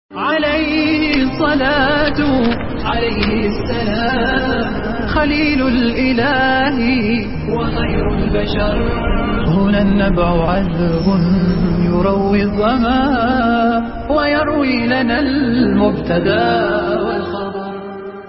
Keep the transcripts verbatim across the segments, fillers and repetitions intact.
عليه الصلاة عليه السلام خليل الإله وخير البشر. هنا النبع عذب يروي الظما ويروي لنا المبتدا والخبر.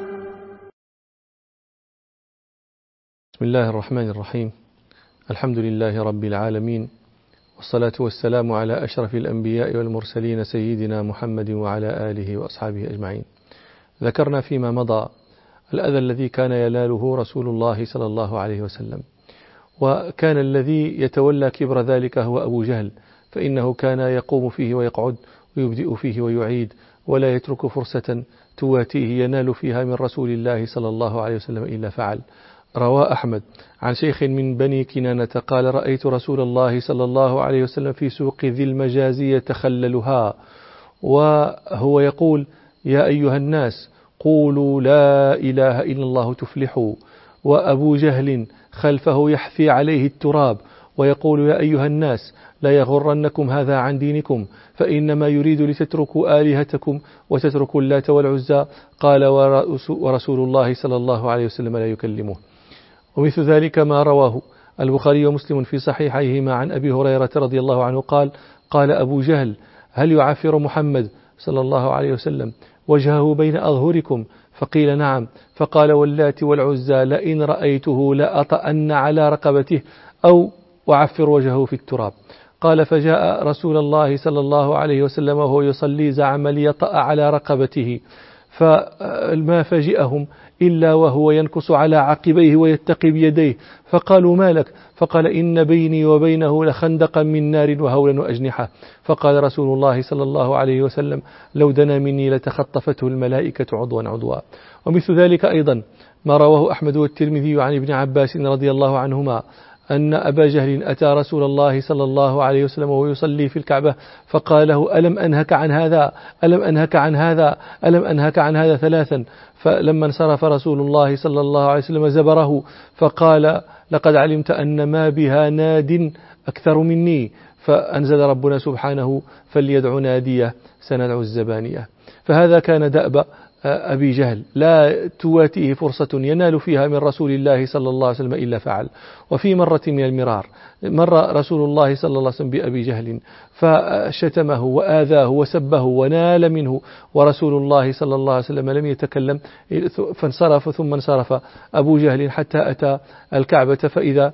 بسم الله الرحمن الرحيم. الحمد لله رب العالمين، والصلاة والسلام على أشرف الأنبياء والمرسلين سيدنا محمد وعلى آله وأصحابه أجمعين. ذكرنا فيما مضى الأذى الذي كان يناله رسول الله صلى الله عليه وسلم، وكان الذي يتولى كبر ذلك هو أبو جهل، فإنه كان يقوم فيه ويقعد ويبدئ فيه ويعيد، ولا يترك فرصة تواتيه ينال فيها من رسول الله صلى الله عليه وسلم إلا فعل. روى أحمد عن شيخ من بني كنانة قال: رأيت رسول الله صلى الله عليه وسلم في سوق ذي المجاز يتخللها وهو يقول: يا أيها الناس قولوا لا إله إلا الله تفلحوا. وأبو جهل خلفه يحثي عليه التراب ويقول: يا أيها الناس لا يغرنكم هذا عن دينكم، فإنما يريد لتتركوا آلهتكم وتتركوا اللات والعزى. قال: ورسول الله صلى الله عليه وسلم لا يكلمه. ومثل ذلك ما رواه البخاري ومسلم في صحيحيهما عن أبي هريرة رضي الله عنه قال: قال أبو جهل: هل يعفر محمد صلى الله عليه وسلم وجهه بين أظهركم؟ فقيل: نعم. فقال: واللات والعزى لئن رأيته لأطأن على رقبته أو أعفر وجهه في التراب. قال: فجاء رسول الله صلى الله عليه وسلم وهو يصلي زعم ليطأ على رقبته، فما فجئهم إلا وهو ينكص على عقبيه ويتقي بيديه، فقالوا: ما لك؟ فقال: إن بيني وبينه لخندقا من نار وهولا وأجنحة. فقال رسول الله صلى الله عليه وسلم: لو دنا مني لتخطفته الملائكة عضوا عضوا. ومثل ذلك أيضا ما رواه أحمد والترمذي عن ابن عباس رضي الله عنهما أن أبا جهل أتى رسول الله صلى الله عليه وسلم وهو يصلي في الكعبة فقال له: ألم أنهك عن هذا ألم أنهك عن هذا ألم أنهك عن هذا ثلاثا. فلما انصرف رسول الله صلى الله عليه وسلم زبره فقال: لقد علمت أن ما بها ناد أكثر مني. فأنزل ربنا سبحانه: فليدع ناديه سندع الزبانية. فهذا كان دأب أبي جهل، لا تواتيه فرصة ينال فيها من رسول الله صلى الله عليه وسلم إلا فعل. وفي مرة من المرار مر رسول الله صلى الله عليه وسلم بأبي جهل فشتمه وآذاه وسبه ونال منه، ورسول الله صلى الله عليه وسلم لم يتكلم، فانصرف ثم انصرف أبو جهل حتى أتى الكعبة فإذا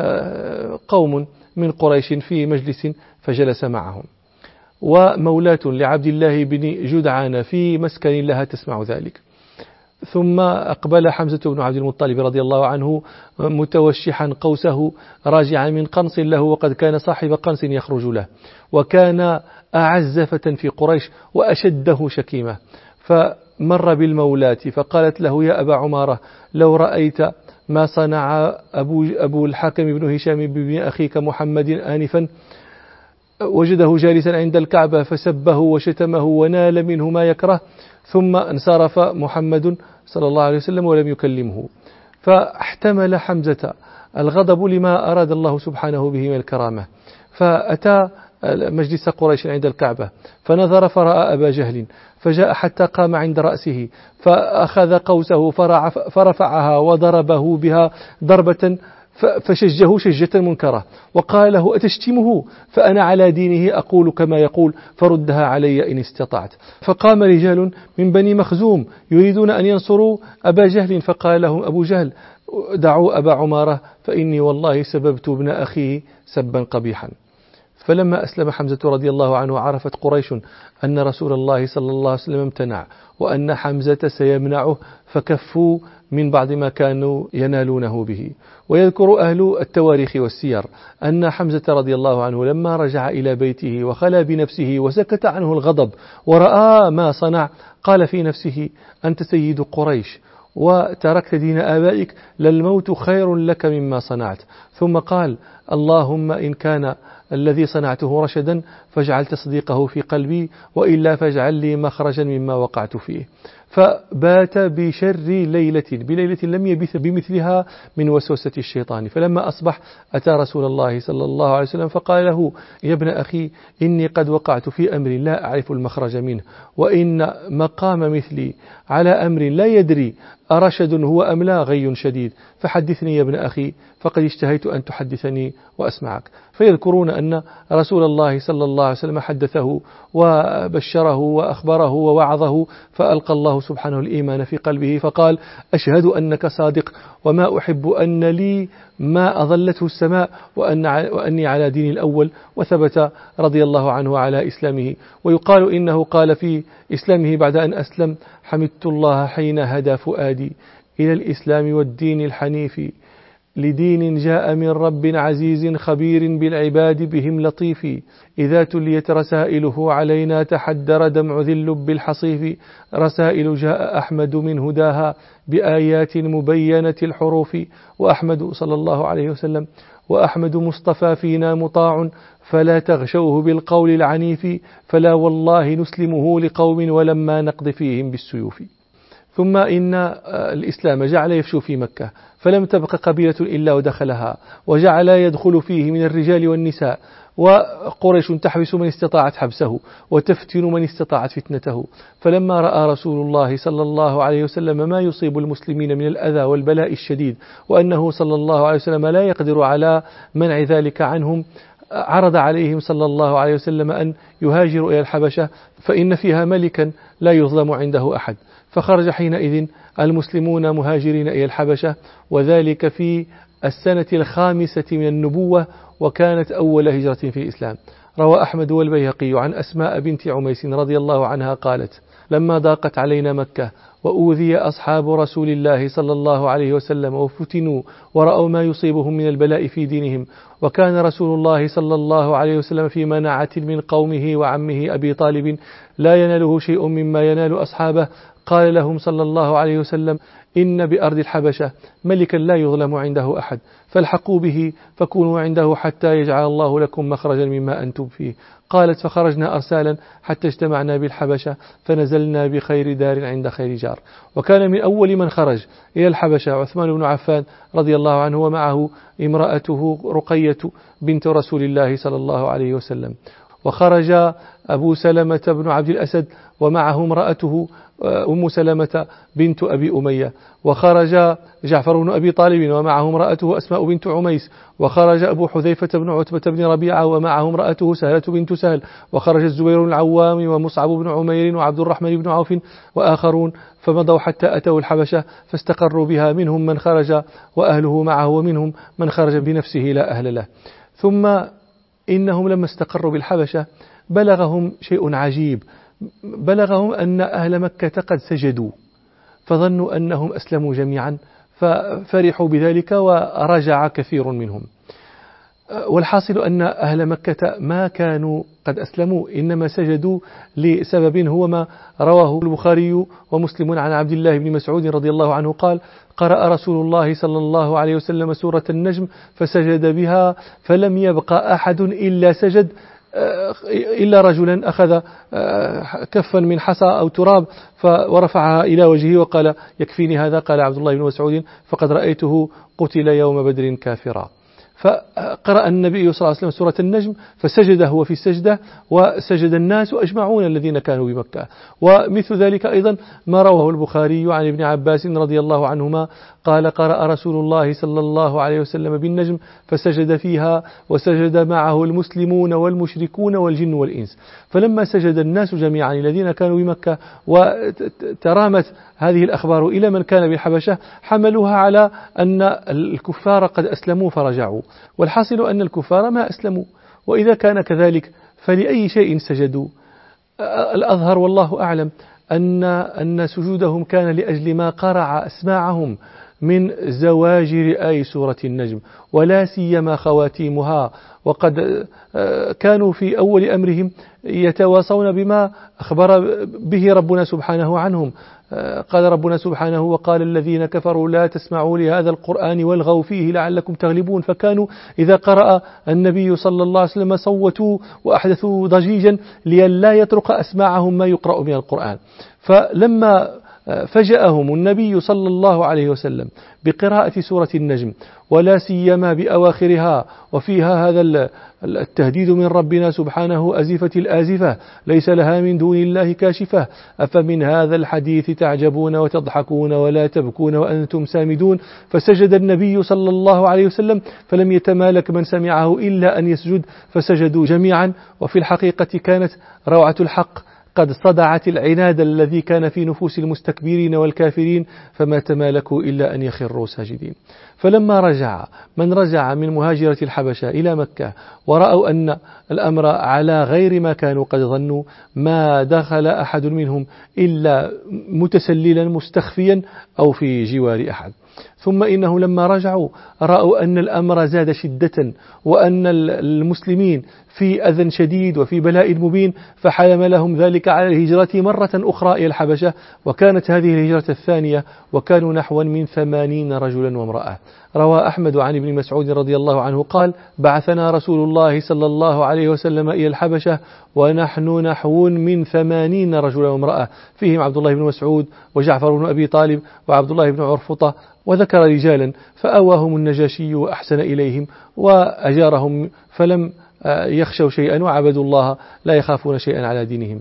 قوم من قريش في مجلس فجلس معهم، ومولاة لعبد الله بن جدعان في مسكن لها تسمع ذلك. ثم أقبل حمزة بن عبد المطلب رضي الله عنه متوشحا قوسه راجعا من قنص له، وقد كان صاحب قنص يخرج له، وكان أعز فتى في قريش وأشده شكيمة. فمر بالمولاة فقالت له: يا أبا عمارة، لو رأيت ما صنع أبو, أبو الحاكم بن هشام بن أخيك محمد آنفا، وجده جالسا عند الكعبة فسبه وشتمه ونال منه ما يكره، ثم انصرف محمد صلى الله عليه وسلم ولم يكلمه. فاحتمل حمزة الغضب لما أراد الله سبحانه به من الكرامة، فأتى مجلس قريش عند الكعبة فنظر فرأى أبا جهل، فجاء حتى قام عند رأسه فأخذ قوسه فرفعها وضربه بها ضربة فشجه شجة منكرة، وقال له: أتشتمه؟ فأنا على دينه أقول كما يقول، فردها علي إن استطعت. فقام رجال من بني مخزوم يريدون أن ينصروا أبا جهل، فقال لهم أبو جهل: دعوا أبا عمارة فإني والله سببت ابن أخيه سبا قبيحا. فلما أسلم حمزة رضي الله عنه عرفت قريش أن رسول الله صلى الله عليه وسلم امتنع وأن حمزة سيمنعه، فكفوا من بعض ما كانوا ينالونه به. ويذكر أهل التواريخ والسير أن حمزة رضي الله عنه لما رجع إلى بيته وخلى بنفسه وسكت عنه الغضب ورأى ما صنع، قال في نفسه: أنت سيد قريش وتركت دين آبائك، للموت خير لك مما صنعت. ثم قال: اللهم إن كان الذي صنعته رشدا فاجعل تصديقه في قلبي، وإلا فاجعل لي مخرجا مما وقعت فيه. فبات بشر ليلة، بليلة لم يبث بمثلها من وسوسة الشيطان. فلما أصبح أتى رسول الله صلى الله عليه وسلم فقال له: يا ابن أخي، إني قد وقعت في أمر لا أعرف المخرج منه، وإن مقام مثلي على أمر لا يدري أرشد هو أم لا غي شديد، فحدثني يا ابن أخي، فقد اشتهيت أن تحدثني وأسمعك. فيذكرون أن رسول الله صلى الله عليه وسلم حدثه وبشره وأخبره ووعظه، فألقى الله سبحانه الإيمان في قلبه فقال: أشهد أنك صادق، وما أحب أن لي ما أظلته السماء، وأن وأني على دين الأول. وثبت رضي الله عنه على إسلامه. ويقال إنه قال في إسلامه بعد أن أسلم: حمدت الله حين هدى فؤادي إلى الإسلام والدين الحنيف، لدين جاء من رب عزيز خبير بالعباد بهم لطيف، إذا تليت رسائله علينا تحدر دمع ذي اللب الحصيف، رسائل جاء أحمد من هداها بآيات مبينة الحروف، وأحمد صلى الله عليه وسلم وأحمد مصطفى فينا مطاع، فلا تغشوه بالقول العنيف، فلا والله نسلمه لقوم ولما نقض فيهم بالسيوف. ثم إن الإسلام جعل يفشو في مكة، فلم تبق قبيلة إلا ودخلها، وجعل يدخل فيه من الرجال والنساء، وقريش تحبس من استطاعت حبسه وتفتن من استطاعت فتنته. فلما رأى رسول الله صلى الله عليه وسلم ما يصيب المسلمين من الأذى والبلاء الشديد، وأنه صلى الله عليه وسلم لا يقدر على منع ذلك عنهم، عرض عليهم صلى الله عليه وسلم أن يهاجروا إلى الحبشة، فإن فيها ملكا لا يظلم عنده أحد. فخرج حينئذ المسلمون مهاجرين إلى الحبشة، وذلك في السنة الخامسة من النبوة، وكانت أول هجرة في الإسلام. روى أحمد والبيهقي عن أسماء بنت عميس رضي الله عنها قالت: لما ضاقت علينا مكة وأوذي أصحاب رسول الله صلى الله عليه وسلم وفتنوا ورأوا ما يصيبهم من البلاء في دينهم، وكان رسول الله صلى الله عليه وسلم في مناعة من قومه وعمه أبي طالب لا يناله شيء مما ينال أصحابه، قال لهم صلى الله عليه وسلم: إن بأرض الحبشة ملكا لا يظلم عنده أحد، فالحقوا به فكونوا عنده حتى يجعل الله لكم مخرجا مما أنتم فيه. قالت: فخرجنا أرسالا حتى اجتمعنا بالحبشة، فنزلنا بخير دار عند خير جار. وكان من أول من خرج إلى الحبشة عثمان بن عفان رضي الله عنه، ومعه امرأته رقية بنت رسول الله صلى الله عليه وسلم. وخرج أبو سلمة بن عبد الأسد ومعه امرأته أم سلمة بنت أبي أمية. وخرج جعفر بن أبي طالب ومعه امرأته أسماء بنت عميس. وخرج أبو حذيفة بن عتبة بن ربيعة ومعه امرأته سهلة بنت سهل. وخرج الزبير بن العوام ومصعب بن عمير وعبد الرحمن بن عوف وآخرون، فمضوا حتى أتوا الحبشة فاستقروا بها، منهم من خرج وأهله معه، ومنهم من خرج بنفسه لا أهل له. ثم إنهم لما استقروا بالحبشة بلغهم شيء عجيب، بلغهم أن أهل مكة قد سجدوا، فظنوا أنهم أسلموا جميعا، ففرحوا بذلك ورجع كثير منهم. والحاصل أن أهل مكة ما كانوا قد أسلموا، إنما سجدوا لسبب هو ما رواه البخاري ومسلم عن عبد الله بن مسعود رضي الله عنه قال: قرأ رسول الله صلى الله عليه وسلم سورة النجم فسجد بها، فلم يبقى أحد إلا سجد إلا رجلا أخذ كفا من حصى أو تراب ورفعها إلى وجهه وقال: يكفيني هذا. قال عبد الله بن مسعود: فقد رأيته قتل يوم بدر كافرا. فقرأ النبي صلى الله عليه وسلم سورة النجم فسجد هو في السجدة، وسجد الناس أجمعون الذين كانوا بمكة. ومثل ذلك أيضا ما رواه البخاري عن ابن عباس رضي الله عنهما قال: قرأ رسول الله صلى الله عليه وسلم بالنجم فسجد فيها، وسجد معه المسلمون والمشركون والجن والإنس. فلما سجد الناس جميعا الذين كانوا بمكة وترامت هذه الأخبار إلى من كان بالحبشة، حملوها على أن الكفار قد أسلموا فرجعوا. والحاصل أن الكفار ما أسلموا، وإذا كان كذلك فلأي شيء سجدوا؟ الأظهر والله أعلم أن أن سجودهم كان لأجل ما قرع أسماعهم من زواجر آي سورة النجم، ولا سيما خواتيمها، وقد كانوا في أول أمرهم يتواصون بما أخبر به ربنا سبحانه عنهم. قال ربنا سبحانه: وقال الذين كفروا لا تسمعوا لهذا القرآن والغوا فيه لعلكم تغلبون. فكانوا إذا قرأ النبي صلى الله عليه وسلم صوتوا وأحدثوا ضجيجا لئلا يطرق أسماعهم ما يقرأ من القرآن. فلما فجأهم النبي صلى الله عليه وسلم بقراءة سورة النجم، ولا سيما بأواخرها وفيها هذا التهديد من ربنا سبحانه: أزفة الآزفة ليس لها من دون الله كاشفة أفمن هذا الحديث تعجبون وتضحكون ولا تبكون وأنتم سامدون. فسجد النبي صلى الله عليه وسلم فلم يتمالك من سمعه إلا أن يسجد، فسجدوا جميعا. وفي الحقيقة كانت روعة الحق قد صدعت العناد الذي كان في نفوس المستكبرين والكافرين، فما تمالكوا إلا أن يخروا ساجدين. فلما رجع من رجع من مهاجرة الحبشة إلى مكة ورأوا أن الأمر على غير ما كانوا قد ظنوا، ما دخل أحد منهم إلا متسللا مستخفيا أو في جوار أحد. ثم إنه لما رجعوا رأوا أن الأمر زاد شدة، وأن المسلمين في أذى شديد وفي بلاء مبين، فحلم لهم ذلك على الهجرة مرة أخرى إلى الحبشة. وكانت هذه الهجرة الثانية، وكانوا نحو من ثمانين رجلا وامرأة. روى أحمد عن ابن مسعود رضي الله عنه قال: بعثنا رسول الله صلى الله عليه وسلم إلى الحبشة ونحن نحو من ثمانين رجلا وامرأة، فيهم عبد الله بن مسعود وجعفر بن أبي طالب وعبد الله بن عرفطة، وذكر رجالا فأواهم النجاشي وأحسن إليهم وأجارهم، فلم يخشوا شيئا وعبدوا الله لا يخافون شيئا على دينهم.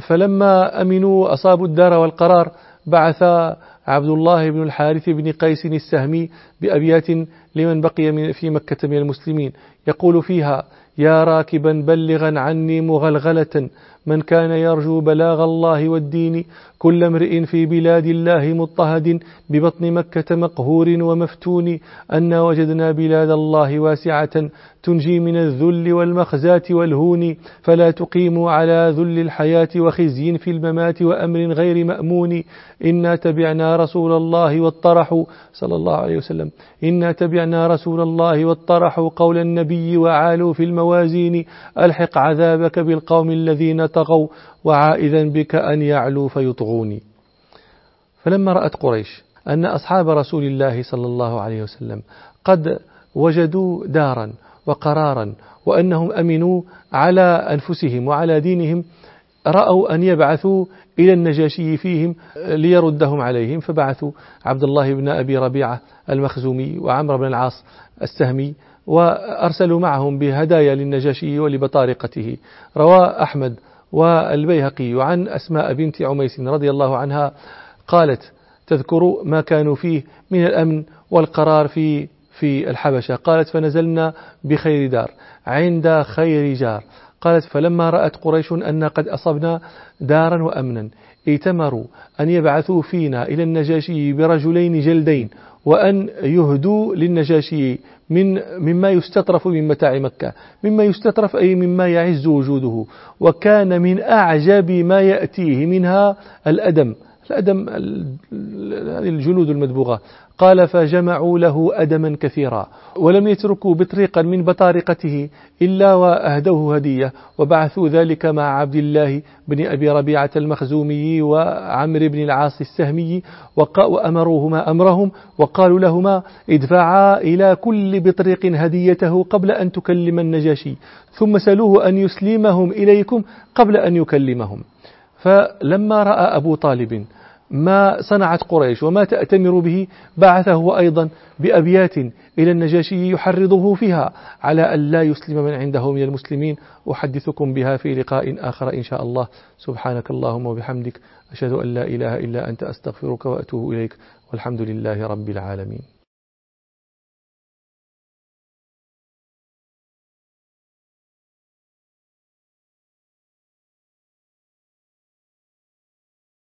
فلما أمنوا أصابوا الدار والقرار، بعث عبد الله بن الحارث بن قيس السهمي بأبيات لمن بقي في مكة من المسلمين، يقول فيها: يا راكبا بلغا عني مغلغلة، من كان يرجو بلاغ الله والدين، كل امرئ في بلاد الله مضطهد، ببطن مكة مقهور ومفتون، أن وجدنا بلاد الله واسعة تنجي من الذل والمخزاة والهون، فلا تقيموا على ذل الحياة وخزي في الممات وأمر غير مأمون، إنا تبعنا رسول الله والطرحوا صلى الله عليه وسلم إنا تبعنا رسول الله والطرحوا قول النبي وعالوا في الموازين، ألحق عذابك بالقوم الذين طغوا وعائذا بك أن يعلوا فيطغوني. فلما رأت قريش أن أصحاب رسول الله صلى الله عليه وسلم قد وجدوا دارا وقرارا وأنهم أمنوا على أنفسهم وعلى دينهم، رأوا أن يبعثوا إلى النجاشي فيهم ليردهم عليهم، فبعثوا عبد الله بن أبي ربيعة المخزومي وعمر بن العاص السهمي، وأرسلوا معهم بهدايا للنجاشي ولبطارقته. روى أحمد والبيهقي عن أسماء بنت عميس رضي الله عنها قالت تذكر ما كانوا فيه من الأمن والقرار في في الحبشة. قالت: فنزلنا بخير دار عند خير جار. قالت: فلما رأت قريش أن قد أصبنا دارا وأمنا، ائتمروا أن يبعثوا فينا إلى النجاشي برجلين جلدين، وأن يهدوا للنجاشي من مما يستطرف من متاع مكة، مما يستطرف أي مما يعز وجوده. وكان من أعجب ما يأتيه منها الأدم، الأدم الجلود المدبوغة. قال: فجمعوا له أدما كثيرا، ولم يتركوا بطريقا من بطارقته إلا وأهدوه هدية، وبعثوا ذلك مع عبد الله بن أبي ربيعة المخزومي وعمر بن العاص السهمي، وأمروهما أمرهم وقالوا لهما: ادفعا إلى كل بطريق هديته قبل أن تكلم النجاشي، ثم سألوه أن يسلمهم إليكم قبل أن يكلمهم. فلما رأى أبو طالب ما صنعت قريش وما تأتمر به، بعثه أيضا بأبيات إلى النجاشي يحرضه فيها على أن لا يسلم من عنده من المسلمين. أحدثكم بها في لقاء آخر إن شاء الله. سبحانك اللهم وبحمدك، أشهد أن لا إله إلا أنت، أستغفرك وأتوب إليك، والحمد لله رب العالمين.